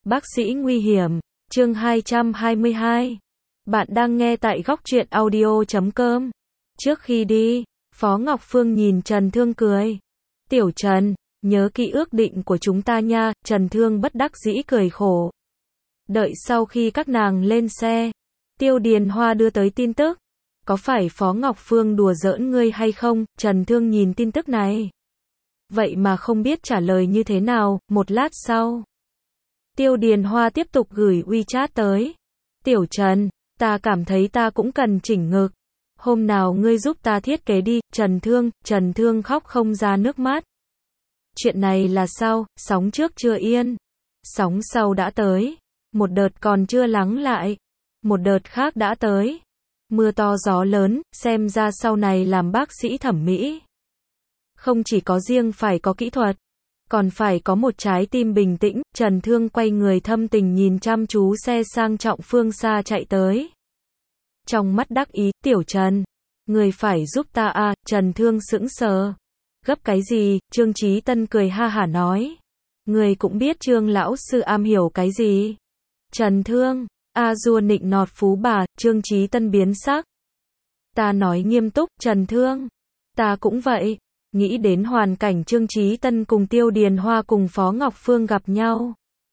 Bác sĩ nguy hiểm, chương 222. Bạn đang nghe tại Góc Truyện Audio.com. Trước khi đi, Phó Ngọc Phương nhìn Trần Thương cười. Tiểu Trần, nhớ kỹ ước định của chúng ta nha. Trần Thương bất đắc dĩ cười khổ. Đợi sau khi các nàng lên xe, Tiêu Điền Hoa đưa tới tin tức. Có phải Phó Ngọc Phương đùa giỡn ngươi hay không? Trần Thương nhìn tin tức này, vậy mà không biết trả lời như thế nào. Một lát sau, Tiêu Điền Hoa tiếp tục gửi WeChat tới. Tiểu Trần, ta cảm thấy ta cũng cần chỉnh ngực. Hôm nào ngươi giúp ta thiết kế đi. Trần Thương khóc không ra nước mắt. Chuyện này là sao? Sóng trước chưa yên, sóng sau đã tới. Một đợt còn chưa lắng lại, một đợt khác đã tới. Mưa to gió lớn, xem ra sau này làm bác sĩ thẩm mỹ, không chỉ có riêng phải có kỹ thuật, còn phải có một trái tim bình tĩnh. Trần Thương quay người thâm tình nhìn chăm chú xe sang trọng phương xa chạy tới. Trong mắt đắc ý, Tiểu Trần, người phải giúp ta à? Trần Thương sững sờ. Gấp cái gì? Trương Chí Tân cười ha hả nói. Người cũng biết Trương lão sư am hiểu cái gì. Trần Thương, a dua nịnh nọt phú bà. Trương Chí Tân biến sắc. Ta nói nghiêm túc. Trần Thương, ta cũng vậy. Nghĩ đến hoàn cảnh Trương Chí Tân cùng Tiêu Điền Hoa cùng Phó Ngọc Phương gặp nhau,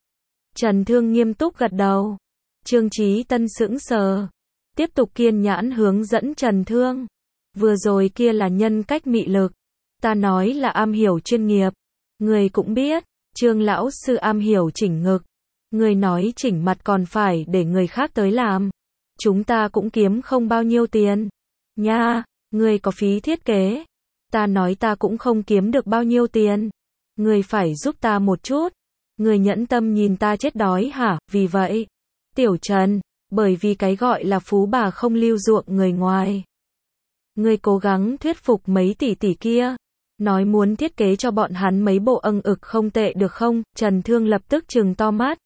Trần Thương nghiêm túc gật đầu. Trương Chí Tân sững sờ, tiếp tục kiên nhẫn hướng dẫn Trần Thương. Vừa rồi kia là nhân cách mị lực, ta nói là am hiểu chuyên nghiệp. Người cũng biết, Trương lão sư am hiểu chỉnh ngực. Người nói chỉnh mặt còn phải để người khác tới làm. Chúng ta cũng kiếm không bao nhiêu tiền nha. Người có phí thiết kế. Ta nói ta cũng không kiếm được bao nhiêu tiền. Người phải giúp ta một chút. Người nhẫn tâm nhìn ta chết đói hả? Vì vậy, Tiểu Trần, bởi vì cái gọi là phú bà không lưu ruộng người ngoài, người cố gắng thuyết phục mấy tỷ tỷ kia, nói muốn thiết kế cho bọn hắn mấy bộ âng ực không tệ được không? Trần Thương lập tức trừng to mắt.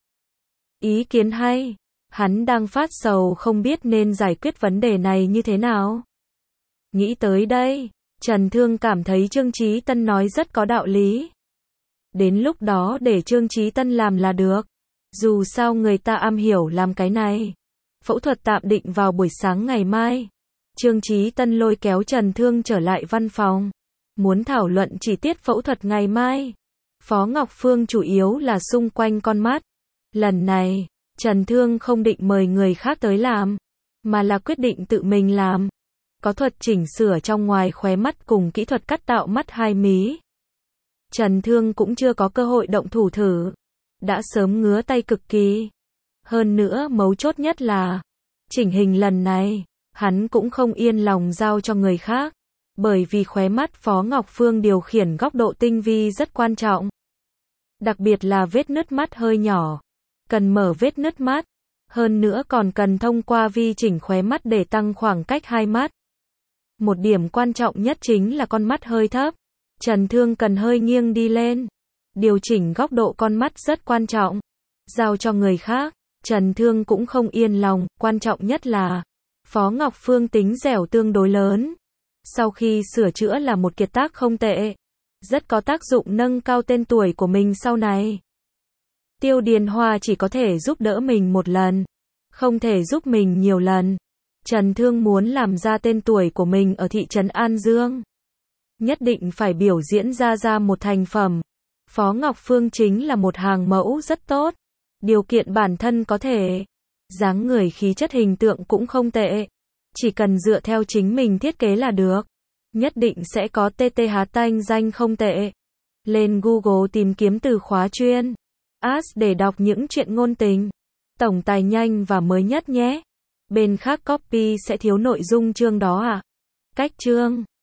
Ý kiến hay. Hắn đang phát sầu không biết nên giải quyết vấn đề này như thế nào. Nghĩ tới đây, Trần Thương cảm thấy Trương Chí Tân nói rất có đạo lý. Đến lúc đó để Trương Chí Tân làm là được. Dù sao người ta am hiểu làm cái này. Phẫu thuật tạm định vào buổi sáng ngày mai. Trương Chí Tân lôi kéo Trần Thương trở lại văn phòng, muốn thảo luận chi tiết phẫu thuật ngày mai. Phó Ngọc Phương chủ yếu là xung quanh con mắt. Lần này, Trần Thương không định mời người khác tới làm, mà là quyết định tự mình làm. Có thuật chỉnh sửa trong ngoài khóe mắt cùng kỹ thuật cắt tạo mắt hai mí. Trần Thương cũng chưa có cơ hội động thủ thử, đã sớm ngứa tay cực kỳ. Hơn nữa mấu chốt nhất là, chỉnh hình lần này, hắn cũng không yên lòng giao cho người khác, bởi vì khóe mắt Phó Ngọc Phương điều khiển góc độ tinh vi rất quan trọng. Đặc biệt là vết nứt mắt hơi nhỏ, cần mở vết nứt mắt, hơn nữa còn cần thông qua vi chỉnh khóe mắt để tăng khoảng cách hai mắt. Một điểm quan trọng nhất chính là con mắt hơi thấp. Trần Thương cần hơi nghiêng đi lên. Điều chỉnh góc độ con mắt rất quan trọng. Giao cho người khác, Trần Thương cũng không yên lòng. Quan trọng nhất là, Phó Ngọc Phương tính dẻo tương đối lớn. Sau khi sửa chữa là một kiệt tác không tệ, rất có tác dụng nâng cao tên tuổi của mình sau này. Tiêu Điền Hoa chỉ có thể giúp đỡ mình một lần, không thể giúp mình nhiều lần. Trần Thương muốn làm ra tên tuổi của mình ở thị trấn An Dương, nhất định phải biểu diễn ra một thành phẩm. Phó Ngọc Phương chính là một hàng mẫu rất tốt. Điều kiện bản thân có thể, dáng người khí chất hình tượng cũng không tệ. Chỉ cần dựa theo chính mình thiết kế là được. Nhất định sẽ có TTH tanh danh không tệ. Lên Google tìm kiếm từ khóa chuyên As để đọc những chuyện ngôn tình, tổng tài nhanh và mới nhất nhé. Bên khác copy sẽ thiếu nội dung chương đó à? Cách chương